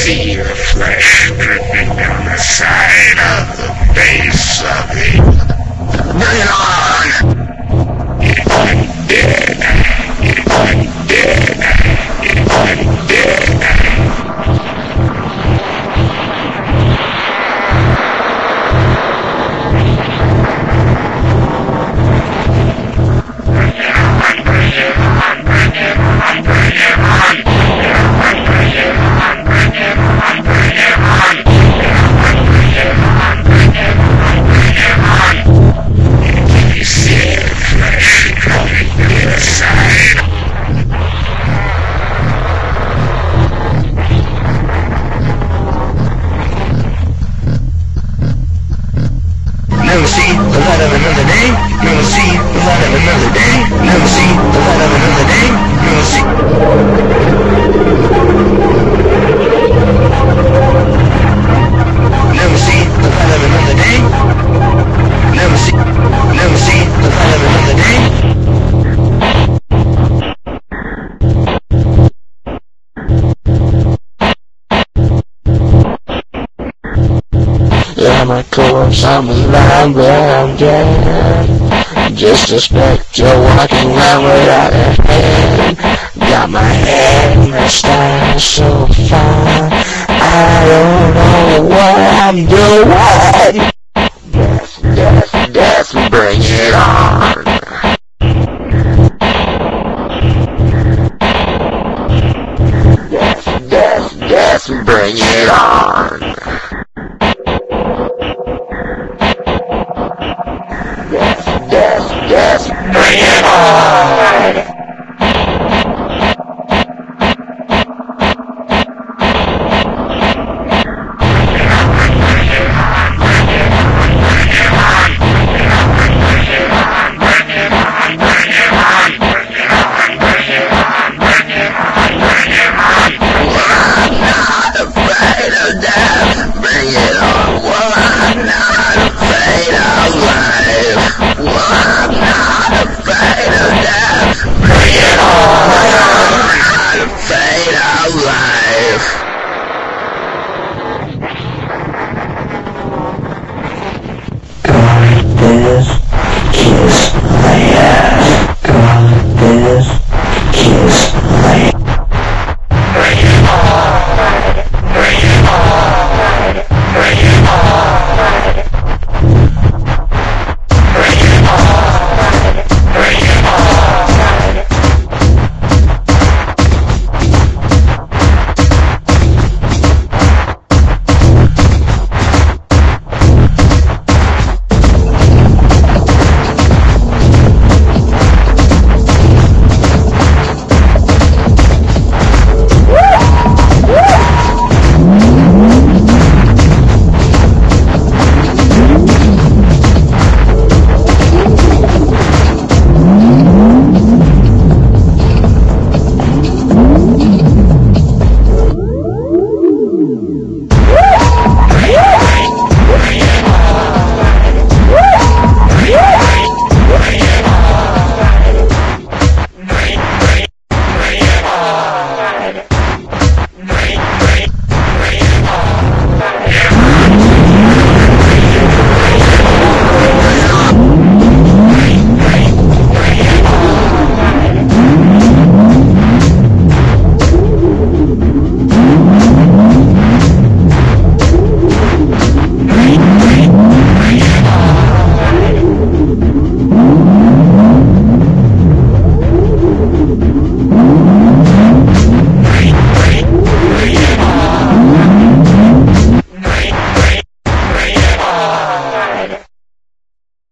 see the flesh dripping down the side of the base of it. Bring it on! It's dead. It's dead. It's dead. Never see the light of another day. Never see the light of another day. Never see the light of another day. Never see. Never see the light of another day. Never see the light of another day. Yeah, my corpse, I'm alive, but I'm dead. Just suspect you're walking around without a head. Got my head messed up so far, I don't know what I'm doing. Death, death, death, bring it on. Death, death, death, bring it on. Death, death, bring it on!